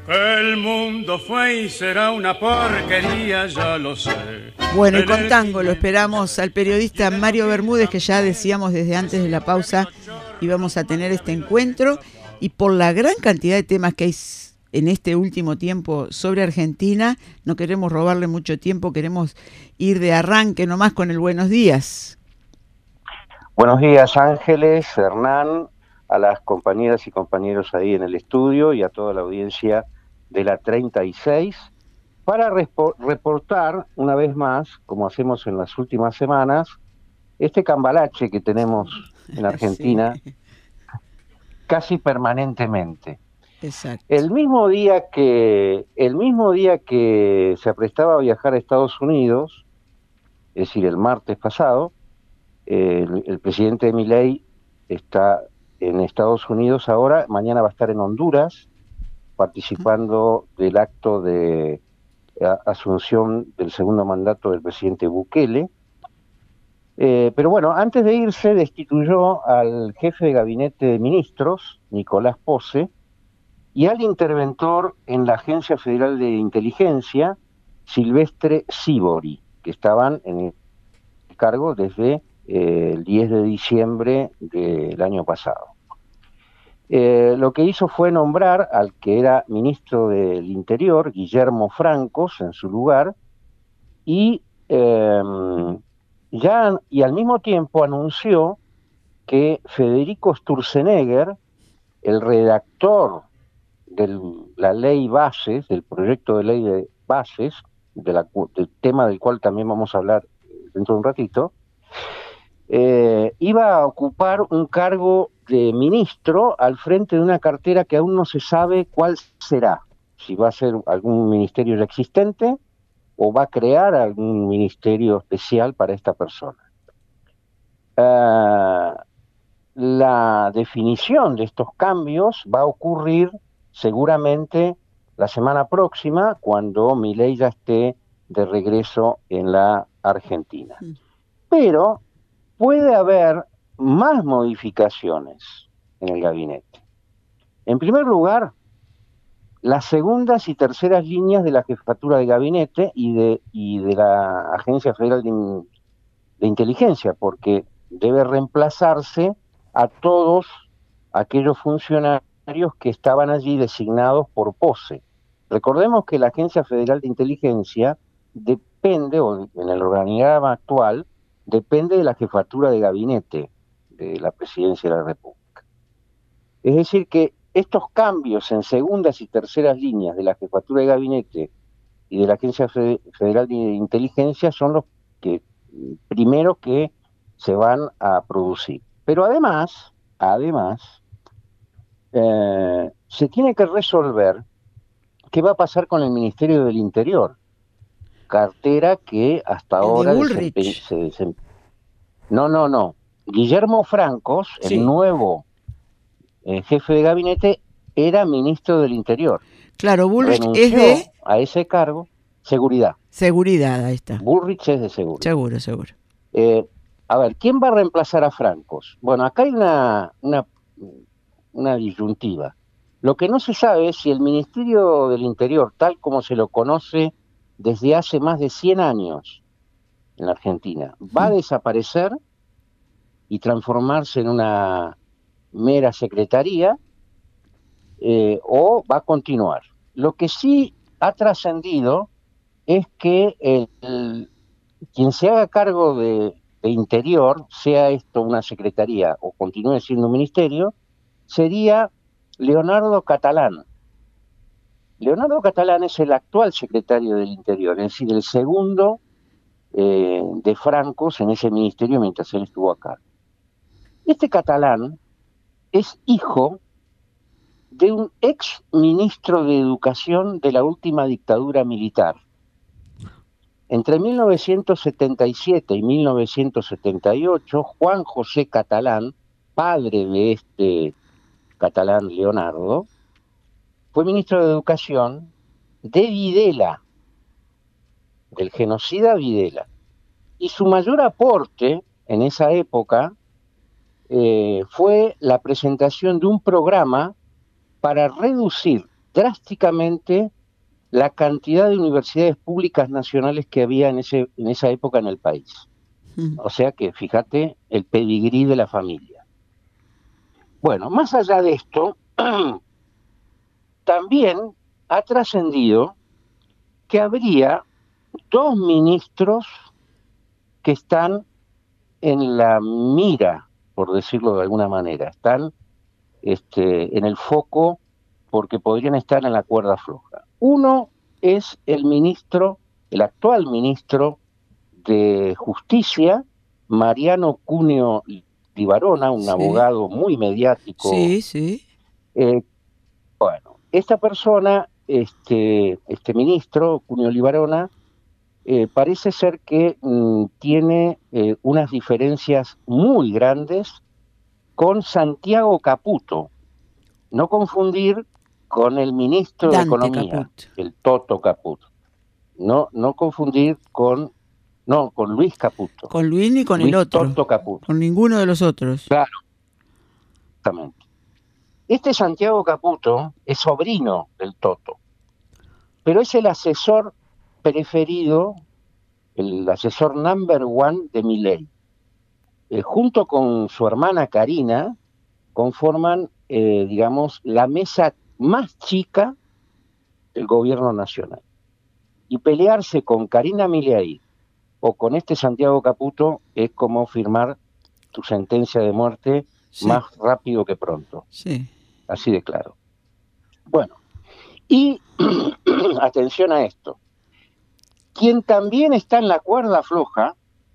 El mundo fue y será una porquería, ya lo sé. Bueno, y con tango lo esperamos al periodista Mario Bermúdez, que ya decíamos desde antes de la pausa íbamos a tener este encuentro, y por la gran cantidad de temas que hay en este último tiempo sobre Argentina, no queremos robarle mucho tiempo, queremos ir de arranque nomás con el buenos días. Buenos días, Ángeles, Hernán, a las compañeras y compañeros ahí en el estudio y a toda la audiencia de la 36, para reportar una vez más, como hacemos en las últimas semanas, este cambalache que tenemos en Argentina sí, casi permanentemente. Exacto. El mismo día que se aprestaba a viajar a Estados Unidos, es decir, el martes pasado, el presidente Milei está en Estados Unidos ahora, mañana va a estar en Honduras, participando del acto de asunción del segundo mandato del presidente Bukele. Pero bueno, antes de irse destituyó al jefe de gabinete de ministros, Nicolás Posse, y al interventor en la Agencia Federal de Inteligencia, Silvestre Sívori, que estaban en el cargo desde el 10 de diciembre del año pasado. Lo que hizo fue nombrar al que era ministro del Interior, Guillermo Francos, en su lugar, y al mismo tiempo anunció que Federico Sturzenegger, el redactor de la ley bases, del proyecto de ley de bases, del tema del cual también vamos a hablar dentro de un ratito, iba a ocupar un cargo de ministro al frente de una cartera que aún no se sabe cuál será, si va a ser algún ministerio ya existente o va a crear algún ministerio especial para esta persona. La definición de estos cambios va a ocurrir seguramente la semana próxima, cuando Milei ya esté de regreso en la Argentina. Pero puede haber más modificaciones en el gabinete. En primer lugar, las segundas y terceras líneas de la jefatura de gabinete y de la Agencia Federal de Inteligencia, porque debe reemplazarse a todos aquellos funcionarios que estaban allí designados por Posse. Recordemos que la Agencia Federal de Inteligencia depende, o en el organigrama actual, depende de la jefatura de gabinete de la Presidencia de la República. Es decir, que estos cambios en segundas y terceras líneas de la jefatura de gabinete y de la Agencia Federal de Inteligencia son los primeros que se van a producir. Pero además, se tiene que resolver qué va a pasar con el Ministerio del Interior, cartera que hasta ahora No. Guillermo Francos, sí, el nuevo jefe de gabinete, era ministro del Interior. Claro, Bullrich renunció es de... a ese cargo, seguridad. Seguridad, ahí está. Bullrich es de seguridad. Seguro. A ver, ¿quién va a reemplazar a Francos? Bueno, acá hay una disyuntiva. Lo que no se sabe es si el Ministerio del Interior, tal como se lo conoce desde hace más de 100 años en la Argentina, va a desaparecer y transformarse en una mera secretaría, o va a continuar. Lo que sí ha trascendido es que quien se haga cargo de Interior, sea esto una secretaría o continúe siendo un ministerio, sería Leonardo Catalán. Leonardo Catalán es el actual secretario del Interior, es decir, el segundo de Francos en ese ministerio mientras él estuvo acá. Este Catalán es hijo de un ex ministro de Educación de la última dictadura militar. Entre 1977 y 1978, Juan José Catalán, padre de este Catalán Leonardo, fue ministro de Educación de Videla, del genocida Videla. Y su mayor aporte en esa época fue la presentación de un programa para reducir drásticamente la cantidad de universidades públicas nacionales que había en esa época en el país. O sea que, fíjate, el pedigrí de la familia. Bueno, más allá de esto, también ha trascendido que habría dos ministros que están en la mira, por decirlo de alguna manera, están en el foco porque podrían estar en la cuerda floja. Uno es el actual ministro de Justicia, Mariano Cuneo Libarona, un abogado muy mediático. Sí, sí. Bueno, esta persona, este ministro, Cuneo Libarona, parece ser que tiene unas diferencias muy grandes con Santiago Caputo. No confundir con el ministro de Dante Economía, Caputo. el Toto Caputo. No confundir con Luis Caputo. Con Luis ni con Luis el otro. Toto Caputo. Con ninguno de los otros. Claro, exactamente. Este Santiago Caputo es sobrino del Toto, pero es el asesor preferido, el asesor number one de Milei. Junto con su hermana Karina, conforman, digamos, la mesa más chica del gobierno nacional. Y pelearse con Karina Milei o con este Santiago Caputo es como firmar tu sentencia de muerte más rápido que pronto. Sí. Así de claro. Bueno, y atención a esto. Quien también está en la cuerda floja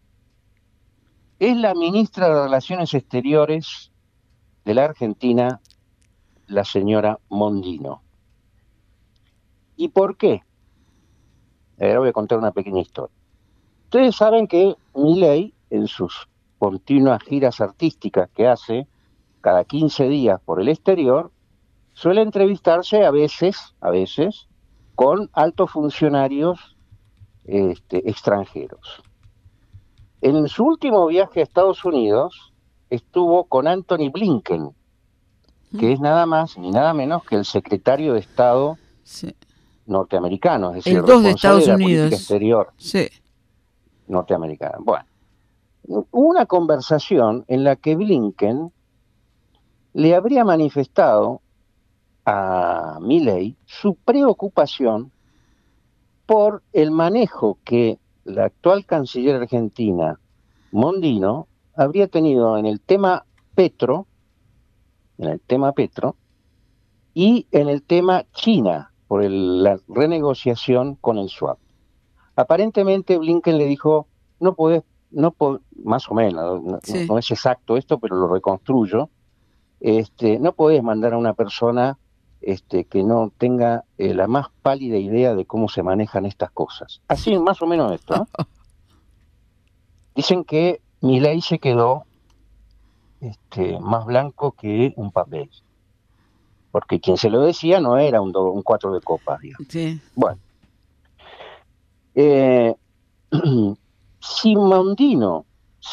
es la ministra de Relaciones Exteriores de la Argentina, la señora Mondino. ¿Y por qué? Ahora voy a contar una pequeña historia. Ustedes saben que Milei, en sus continuas giras artísticas que hace cada 15 días por el exterior, suele entrevistarse a veces, con altos funcionarios extranjeros. En su último viaje a Estados Unidos estuvo con Anthony Blinken, que es nada más ni nada menos que el secretario de Estado norteamericano, es decir, el 2 de responsable Estados de la Unidos. política exterior norteamericana. Bueno, hubo una conversación en la que Blinken le habría manifestado a Milei su preocupación por el manejo que la actual canciller argentina, Mondino, habría tenido en el tema Petro, y en el tema China, por la renegociación con el swap. Aparentemente Blinken le dijo, más o menos, no es exacto esto, pero lo reconstruyo, no podés mandar a una persona que no tenga la más pálida idea de cómo se manejan estas cosas. Así, más o menos esto, ¿no? Dicen que Milei se quedó más blanco que un papel, porque quien se lo decía no era un 4 de copas, digamos. Sí. Bueno, si Mondino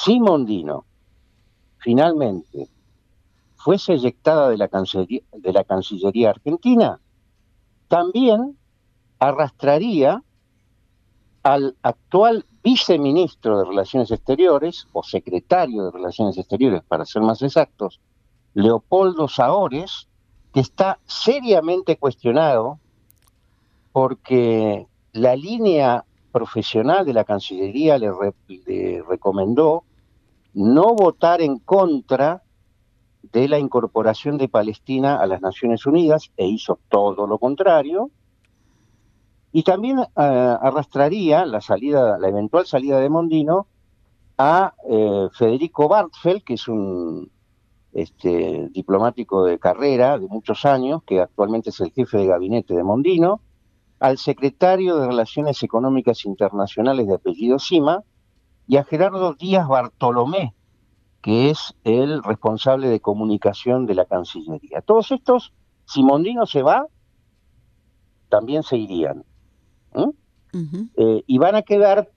finalmente fuese eyectada de la Cancillería argentina, también arrastraría al actual viceministro de Relaciones Exteriores, o secretario de Relaciones Exteriores, para ser más exactos, Leopoldo Saores, que está seriamente cuestionado porque la línea profesional de la Cancillería le recomendó no votar en contra de la incorporación de Palestina a las Naciones Unidas, e hizo todo lo contrario, y también arrastraría la eventual salida de Mondino a Federico Bartfeld, que es un diplomático de carrera de muchos años, que actualmente es el jefe de gabinete de Mondino, al secretario de Relaciones Económicas Internacionales de apellido Sima, y a Gerardo Díaz Bartolomé, que es el responsable de comunicación de la Cancillería. Todos estos, si Mondino se va, también se irían. Y van a quedar,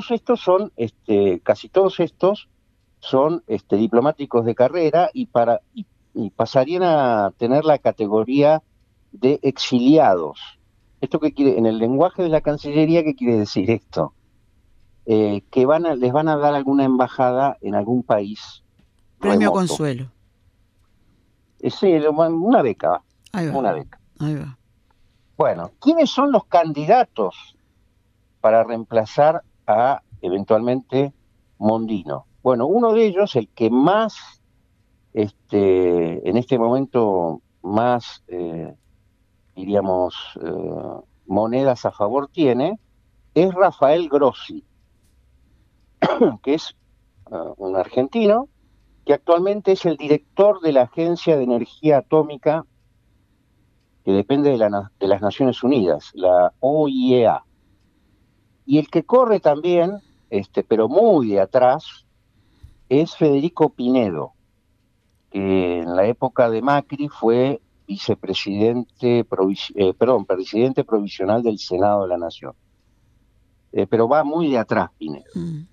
casi todos estos son diplomáticos de carrera y pasarían a tener la categoría de exiliados. ¿Esto qué quiere? En el lenguaje de la Cancillería, ¿qué quiere decir esto? Que les van a dar alguna embajada en algún país Premio remoto. Consuelo. Sí, una beca, Ahí va. una beca. Ahí va. Bueno, ¿quiénes son los candidatos para reemplazar a, eventualmente, Mondino? Bueno, uno de ellos, el que más, en este momento, más, diríamos, monedas a favor tiene, es Rafael Grossi, que es un argentino, que actualmente es el director de la Agencia de Energía Atómica, que depende de las Naciones Unidas, la OIEA. Y el que corre también, pero muy de atrás, es Federico Pinedo, que en la época de Macri fue presidente provisional del Senado de la Nación. Pero va muy de atrás Pinedo.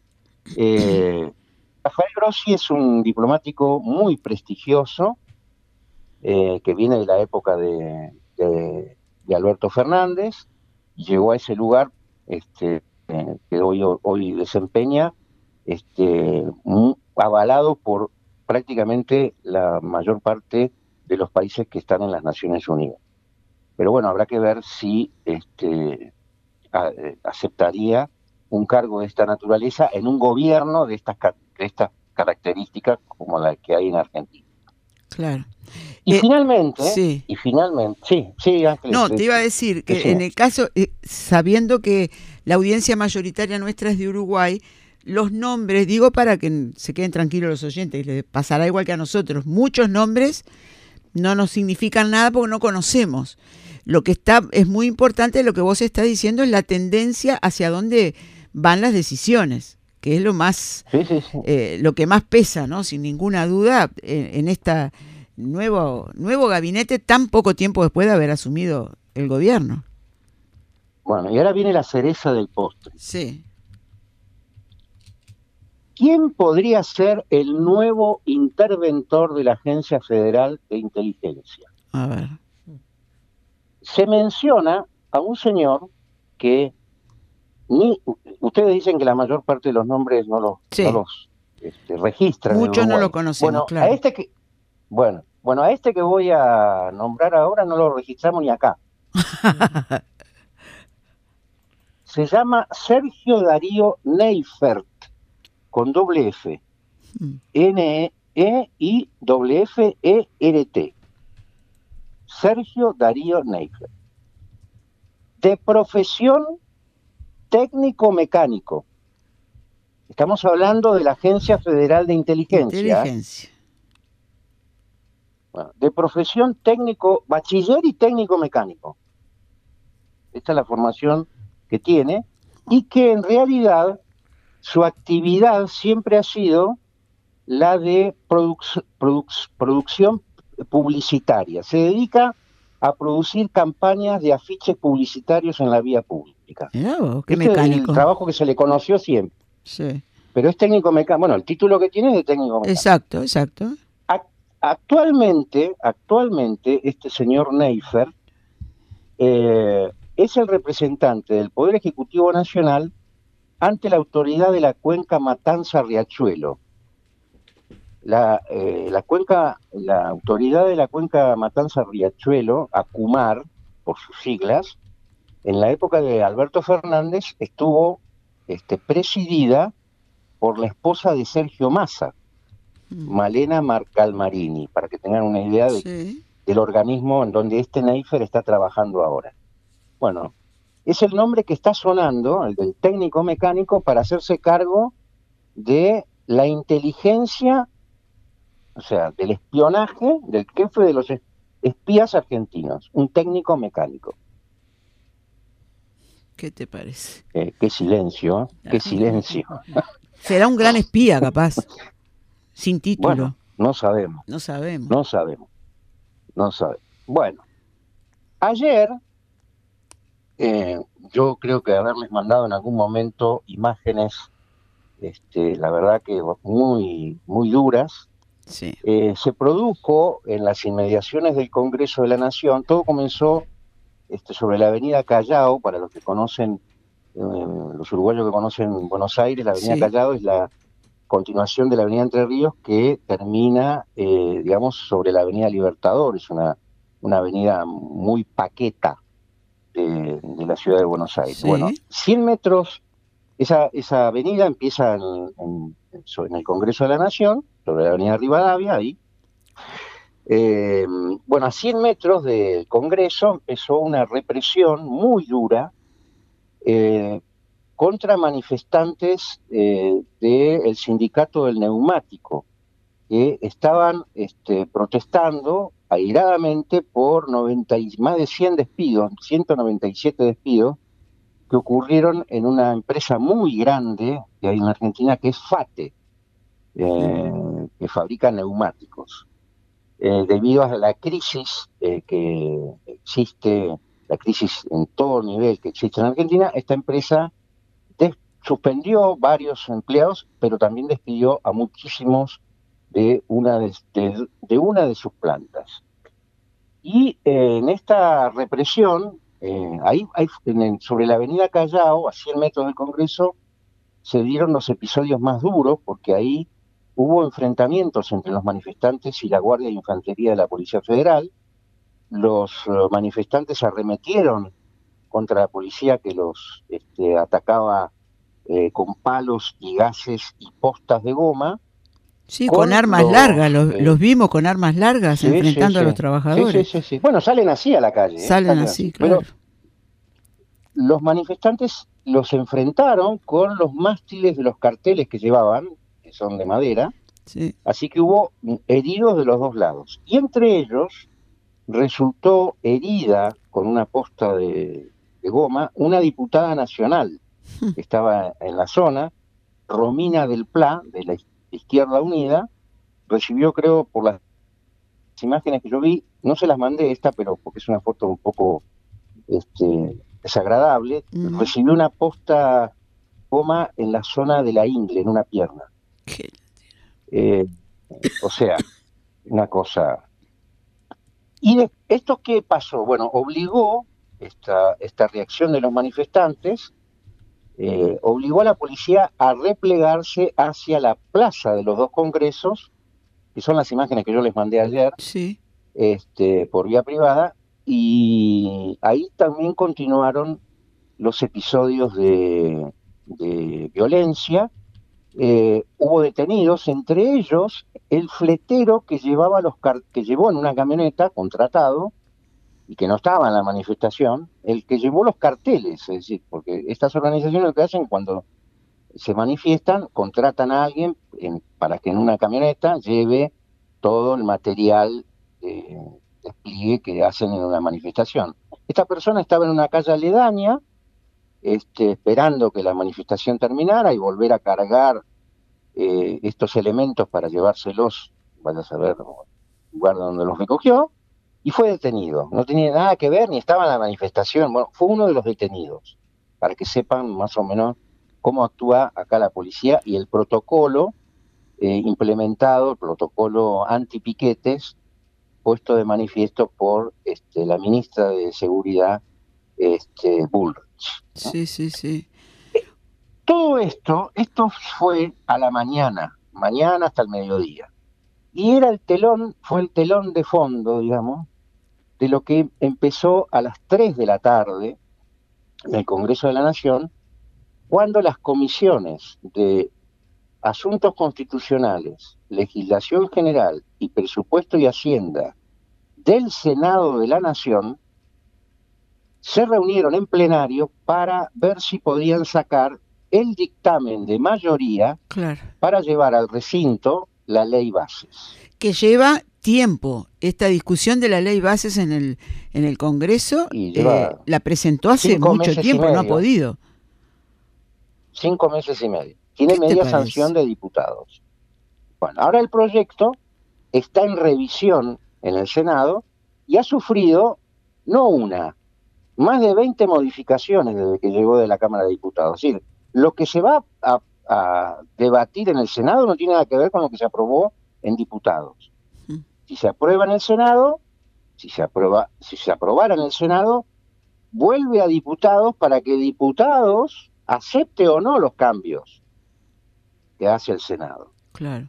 Rafael Grossi es un diplomático muy prestigioso, que viene de la época de Alberto Fernández, y llegó a ese lugar que hoy desempeña, avalado por prácticamente la mayor parte de los países que están en las Naciones Unidas. Pero bueno, habrá que ver si aceptaría un cargo de esta naturaleza en un gobierno de estas características como la que hay en Argentina. Claro. Y finalmente, sí. Sí, Ángeles. No, te iba a decir que en el caso, sabiendo que la audiencia mayoritaria nuestra es de Uruguay, los nombres, digo para que se queden tranquilos los oyentes, les pasará igual que a nosotros, muchos nombres no nos significan nada porque no conocemos. Lo que es muy importante, lo que vos estás diciendo, es la tendencia hacia dónde van las decisiones, que es lo más, lo que más pesa, ¿no? Sin ninguna duda, en esta nuevo gabinete tan poco tiempo después de haber asumido el gobierno. Bueno, y ahora viene la cereza del postre. Sí. ¿Quién podría ser el nuevo interventor de la Agencia Federal de Inteligencia? A ver. Se menciona a un señor que ustedes dicen que la mayor parte de los nombres no los registran. Muchos no lo conocemos, bueno, claro. A este que voy a nombrar ahora no lo registramos ni acá. Se llama Sergio Darío Neifert, con doble F. Neifert. Sergio Darío Neifert. De profesión técnico-mecánico. Estamos hablando de la Agencia Federal de Inteligencia. Bueno, de profesión bachiller y técnico-mecánico. Esta es la formación que tiene, y que en realidad su actividad siempre ha sido la de producción publicitaria. Se dedica a producir campañas de afiches publicitarios en la vía pública. Qué mecánico. Es el trabajo que se le conoció siempre. Sí. Pero es técnico mecánico. Bueno, el título que tiene es de técnico mecánico. Exacto. Actualmente, este señor Neifert es el representante del Poder Ejecutivo Nacional ante la autoridad de la Cuenca Matanza-Riachuelo. La autoridad de la Cuenca Matanza-Riachuelo, ACUMAR, por sus siglas, en la época de Alberto Fernández estuvo presidida por la esposa de Sergio Massa, Malena Marcalmarini, para que tengan una idea del organismo en donde Neifert está trabajando ahora. Bueno, es el nombre que está sonando, el del técnico mecánico, para hacerse cargo de la inteligencia, o sea, del espionaje del jefe de los espías argentinos, un técnico mecánico. ¿Qué te parece? Qué silencio, qué silencio. Será un gran espía, capaz, sin título. Bueno, no sabemos. Bueno, ayer, yo creo que haberles mandado en algún momento imágenes, la verdad que muy, muy duras, Sí. Se produjo en las inmediaciones del Congreso de la Nación. Todo comenzó sobre la avenida Callao. Para los que conocen, los uruguayos que conocen Buenos Aires, la avenida Sí. Callao es la continuación de la avenida Entre Ríos, que termina, digamos, sobre la avenida Libertador. Es una avenida muy paqueta de la ciudad de Buenos Aires. Bueno, Sí. 100 metros, esa avenida empieza en el Congreso de la Nación, sobre la avenida Rivadavia, ahí. Eh, bueno, a 100 metros del Congreso empezó una represión muy dura, eh, contra manifestantes del sindicato del neumático, que estaban protestando airadamente por más de 100 despidos, 197 despidos, que ocurrieron en una empresa muy grande que hay en Argentina, que es FATE, Mm. que fabrica neumáticos. Debido a la crisis que existe, la crisis en todo nivel que existe en Argentina, esta empresa suspendió varios empleados, pero también despidió a muchísimos de una de sus plantas. Y en esta represión, sobre la avenida Callao, a 100 metros del Congreso, se dieron los episodios más duros, porque ahí hubo enfrentamientos entre los manifestantes y la Guardia de Infantería de la Policía Federal. Los manifestantes arremetieron contra la policía, que los atacaba con palos y gases y postas de goma, Sí, con con armas los... largas, los vimos con armas largas sí, sí, enfrentando a los sí, sí, sí, trabajadores. sí, sí. Bueno, salen así a la calle, Salen salen así, así. claro. Pero los manifestantes los enfrentaron con los mástiles de los carteles que llevaban, que son de madera, Sí. así que hubo heridos de los dos lados. Y entre ellos resultó herida con una posta de goma una diputada nacional que estaba en la zona, Romina del Pla, de la Izquierda Unida. Recibió, creo, por las imágenes que yo vi, no se las mandé esta, pero porque es una foto un poco desagradable, Ujú. recibió una posta goma en la zona de la ingle, en una pierna. Qué- Eh, o sea, una cosa. ¿Y esto qué pasó? Bueno, obligó esta reacción de los manifestantes, obligó a la policía a replegarse hacia la plaza de los dos congresos, que son las imágenes que yo les mandé ayer, Sí. por vía privada, y ahí también continuaron los episodios de violencia. Hubo detenidos, entre ellos el fletero que que llevó en una camioneta contratado y que no estaba en la manifestación, el que llevó los carteles. Es decir, porque estas organizaciones lo que hacen cuando se manifiestan, contratan a alguien para que en una camioneta lleve todo el material de despliegue que hacen en una manifestación. Esta persona estaba en una calle aledaña, esperando que la manifestación terminara y volver a cargar estos elementos para llevárselos, vaya a saber, al lugar donde los recogió, y fue detenido. No tenía nada que ver, ni estaba en la manifestación. Bueno, fue uno de los detenidos, para que sepan más o menos cómo actúa acá la policía y el protocolo implementado, el protocolo antipiquetes, puesto de manifiesto por la ministra de Seguridad, Bullrich, ¿no? Sí, sí, sí. Todo esto fue a la mañana hasta el mediodía. Y fue el telón de fondo, digamos, de lo que empezó a las 3 de la tarde en el Congreso de la Nación, cuando las comisiones de Asuntos Constitucionales, Legislación General y Presupuesto y Hacienda del Senado de la Nación se reunieron en plenario para ver si podían sacar el dictamen de mayoría Claro. para llevar al recinto la ley bases. Que lleva tiempo. Esta discusión de la ley bases en el Congreso Y lleva la presentó hace 5 mucho meses y tiempo, no ha medio, podido. 5 meses y medio. Tiene ¿Qué te media parece? sanción de diputados. Bueno, ahora el proyecto está en revisión en el Senado y ha sufrido no una, más de 20 modificaciones desde que llegó de la Cámara de Diputados. Es decir, lo que se va a debatir en el Senado no tiene nada que ver con lo que se aprobó en diputados. Mm. Si se aprueba en el Senado, si se aprobara en el Senado, vuelve a diputados para que diputados acepte o no los cambios que hace el Senado. Claro.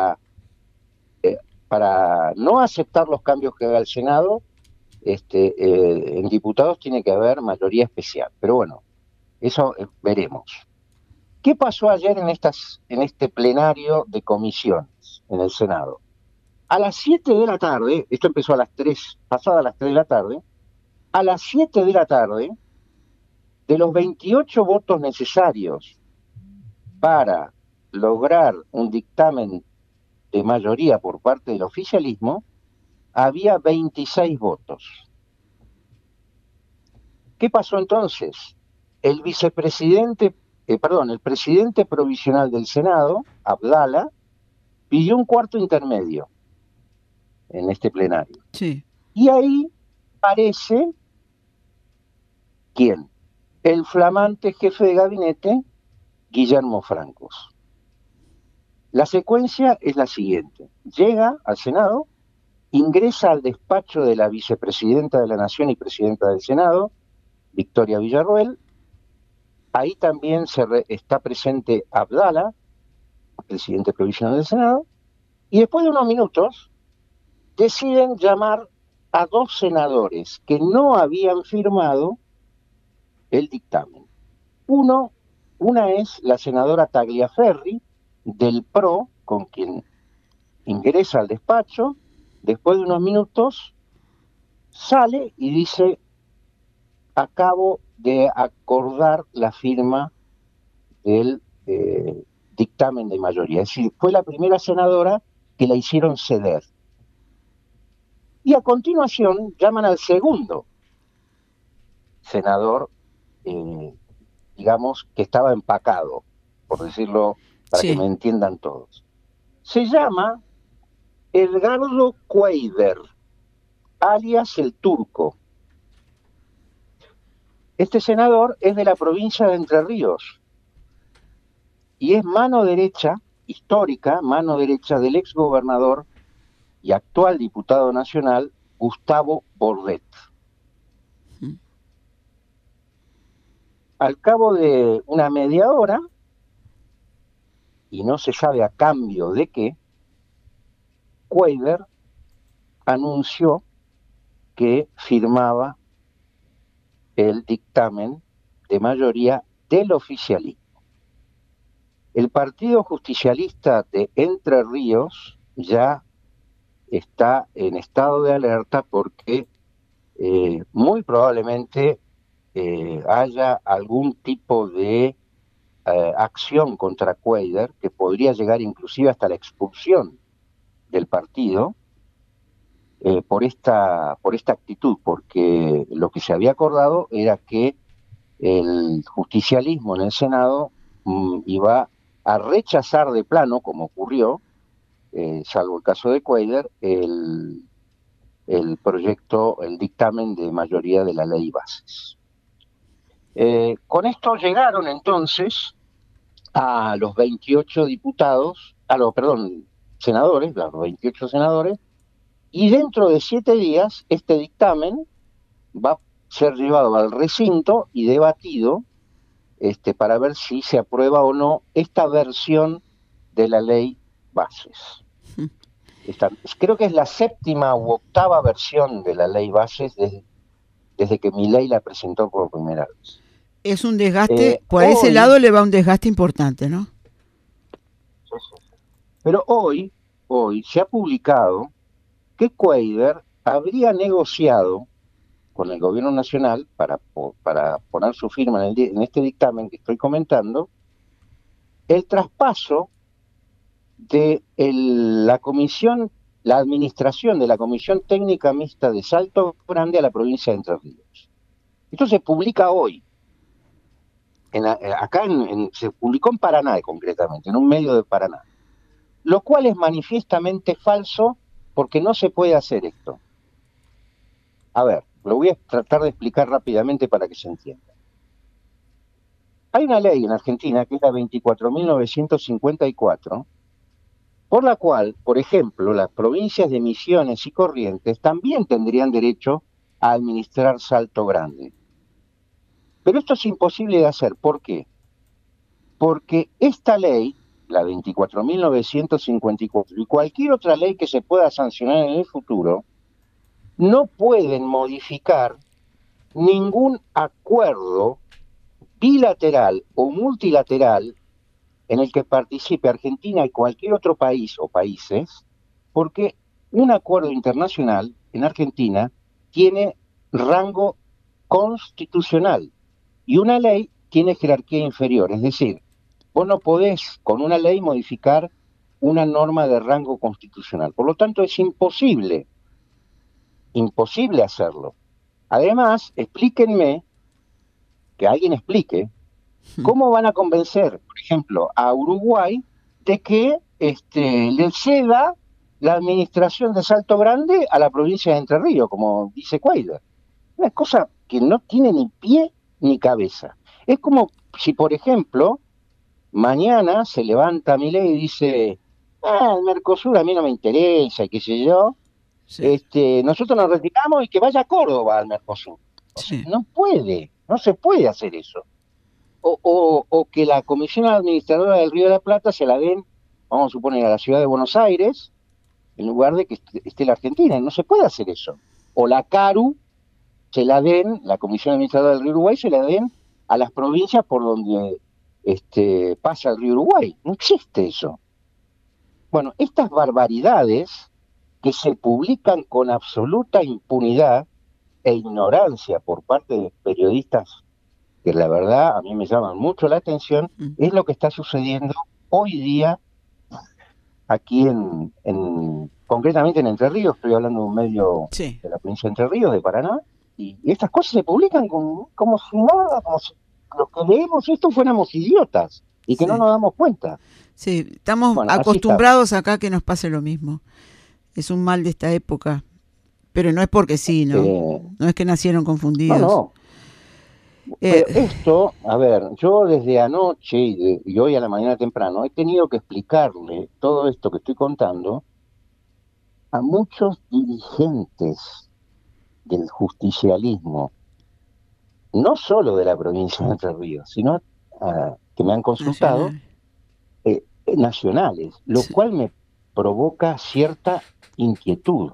Para no aceptar los cambios que haga el Senado, en diputados tiene que haber mayoría especial. Pero bueno, eso veremos. ¿Qué pasó ayer en este plenario de comisiones en el Senado? A las 7 de la tarde, esto empezó a las 3, pasadas las 3 de la tarde, a las 7 de la tarde, de los 28 votos necesarios para lograr un dictamen de mayoría por parte del oficialismo, había 26 votos. ¿Qué pasó entonces? El presidente provisional del Senado, Abdala, pidió un cuarto intermedio en este plenario. Sí. Y ahí aparece, ¿quién? El flamante jefe de gabinete, Guillermo Francos. La secuencia es la siguiente. Llega al Senado, ingresa al despacho de la vicepresidenta de la Nación y presidenta del Senado, Victoria Villarroel. Ahí también está presente Abdala, presidente provisional del Senado, y después de unos minutos deciden llamar a 2 senadores que no habían firmado el dictamen. Una es la senadora Tagliaferri, del PRO, con quien ingresa al despacho, después de unos minutos sale y dice: acabo de acordar la firma del dictamen de mayoría. Es decir, fue la primera senadora que la hicieron ceder. Y a continuación llaman al segundo senador, digamos, que estaba empacado, por decirlo, para que me entiendan todos. Se llama Edgardo Cuéllar, alias el Turco. Este senador es de la provincia de Entre Ríos y es mano derecha, histórica, mano derecha del exgobernador y actual diputado nacional, Gustavo Bordet. Al cabo de una media hora, y no se sabe a cambio de qué, Cuéllar anunció que firmaba el dictamen de mayoría del oficialismo. El Partido Justicialista de Entre Ríos ya está en estado de alerta porque muy probablemente haya algún tipo de acción contra Cuéllar, que podría llegar inclusive hasta la expulsión del partido por esta actitud, porque lo que se había acordado era que el justicialismo en el Senado iba a rechazar de plano, como ocurrió, salvo el caso de Cuéllar, el proyecto, el dictamen de mayoría de la ley bases. Con esto llegaron entonces a los 28 diputados, senadores, a los 28 senadores, y dentro de 7 días este dictamen va a ser llevado al recinto y debatido para ver si se aprueba o no esta versión de la ley bases. Creo que es la 7ª u 8ª versión de la ley bases desde que Milei la presentó por primera vez. Es un desgaste, por ese lado le va un desgaste importante, ¿no? Pero hoy se ha publicado que Cuéllar habría negociado con el gobierno nacional para poner su firma en este dictamen que estoy comentando, el traspaso de la administración de la Comisión Técnica Mixta de Salto Grande a la provincia de Entre Ríos. Esto se publica hoy. Se publicó en Paraná, concretamente, en un medio de Paraná. Lo cual es manifiestamente falso, porque no se puede hacer esto. A ver, lo voy a tratar de explicar rápidamente para que se entienda. Hay una ley en Argentina, que es la 24.954, por la cual, por ejemplo, las provincias de Misiones y Corrientes también tendrían derecho a administrar Salto Grande. Pero esto es imposible de hacer. ¿Por qué? Porque esta ley, la 24.954, y cualquier otra ley que se pueda sancionar en el futuro, no pueden modificar ningún acuerdo bilateral o multilateral en el que participe Argentina y cualquier otro país o países, porque un acuerdo internacional en Argentina tiene rango constitucional y una ley tiene jerarquía inferior. Es decir, vos no podés con una ley modificar una norma de rango constitucional. Por lo tanto, es imposible hacerlo. Además, explíquenme, que alguien explique, ¿cómo van a convencer, por ejemplo, a Uruguay de que le ceda la administración de Salto Grande a la provincia de Entre Ríos, como dice Cuadra? Una cosa que no tiene ni pie ni cabeza. Es como si, por ejemplo, mañana se levanta Milei y dice, el Mercosur a mí no me interesa, y qué sé yo, Sí. nosotros nos retiramos y que vaya a Córdoba al Mercosur. O sea, Sí. no se puede hacer eso. O que la Comisión Administradora del Río de la Plata se la den, vamos a suponer, a la ciudad de Buenos Aires, en lugar de que esté la Argentina. No se puede hacer eso. O la CARU se la den, la Comisión Administradora del Río Uruguay, se la den a las provincias por donde pasa el río Uruguay. No existe eso. Bueno, estas barbaridades que se publican con absoluta impunidad e ignorancia por parte de periodistas que la verdad a mí me llaman mucho la atención, es lo que está sucediendo hoy día aquí concretamente en Entre Ríos. Estoy hablando de un medio Sí. de la provincia de Entre Ríos, de Paraná, y estas cosas se publican como si nada, como si los que leemos esto fuéramos idiotas y que no Sí. nos damos cuenta. Sí, estamos Bueno, así acostumbrados acá que nos pase lo mismo. Es un mal de esta época, pero no es porque sí, ¿no? estamos. No es que nacieron No, confundidos. no. Eh, Pero esto, a ver, yo desde anoche y hoy a la mañana temprano he tenido que explicarle todo esto que estoy contando a muchos dirigentes del justicialismo, no solo de la provincia de Entre Ríos, sino que me han consultado, nacional. nacionales, lo Sí. cual me provoca cierta inquietud,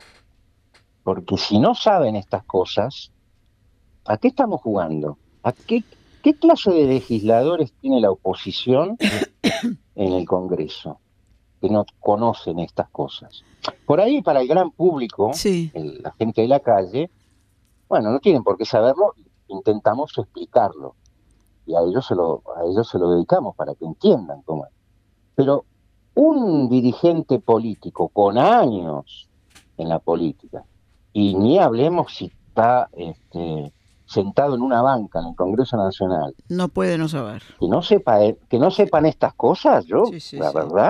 porque si no saben estas cosas, ¿a qué estamos jugando? ¿Qué clase de legisladores tiene la oposición en el Congreso que no conocen estas cosas? Por ahí, para el gran público, Sí. la gente de la calle, bueno, no tienen por qué saberlo, intentamos explicarlo y a ellos se lo dedicamos para que entiendan cómo es. Pero un dirigente político con años en la política, y ni hablemos si está sentado en una banca en el Congreso Nacional, No puede no saber. que no sepan estas cosas, yo, Sí, sí, la sí. verdad,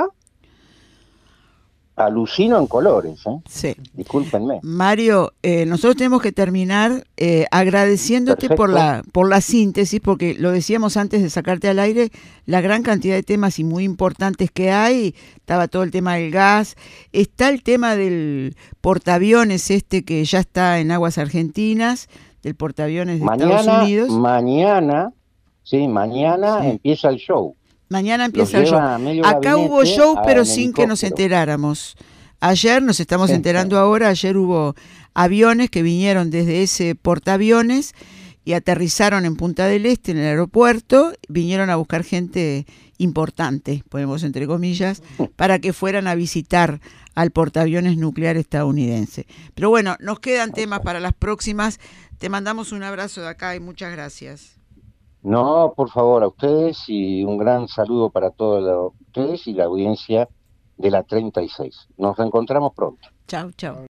alucino en colores, Sí. discúlpenme. Mario, nosotros tenemos que terminar agradeciéndote Perfecto. por la síntesis, porque lo decíamos antes de sacarte al aire, la gran cantidad de temas y muy importantes que hay. Estaba todo el tema del gas, está el tema del portaaviones que ya está en aguas argentinas, del portaaviones de Estados Unidos. Mañana Sí. empieza el show. Mañana Los empieza el show. lleva a medio Acá hubo gabinete show, pero en sin que nos helicóptero. enteráramos. Ayer nos estamos enterando ahora, ayer hubo aviones que vinieron desde ese portaaviones y aterrizaron en Punta del Este, en el aeropuerto, vinieron a buscar gente importante, ponemos entre comillas, para que fueran a visitar al portaaviones nuclear estadounidense. Pero bueno, nos quedan temas para las próximas. Te mandamos un abrazo de acá y muchas gracias. No, por favor, a ustedes y un gran saludo para todos ustedes y la audiencia de la 36. Nos reencontramos pronto. Chau, chau.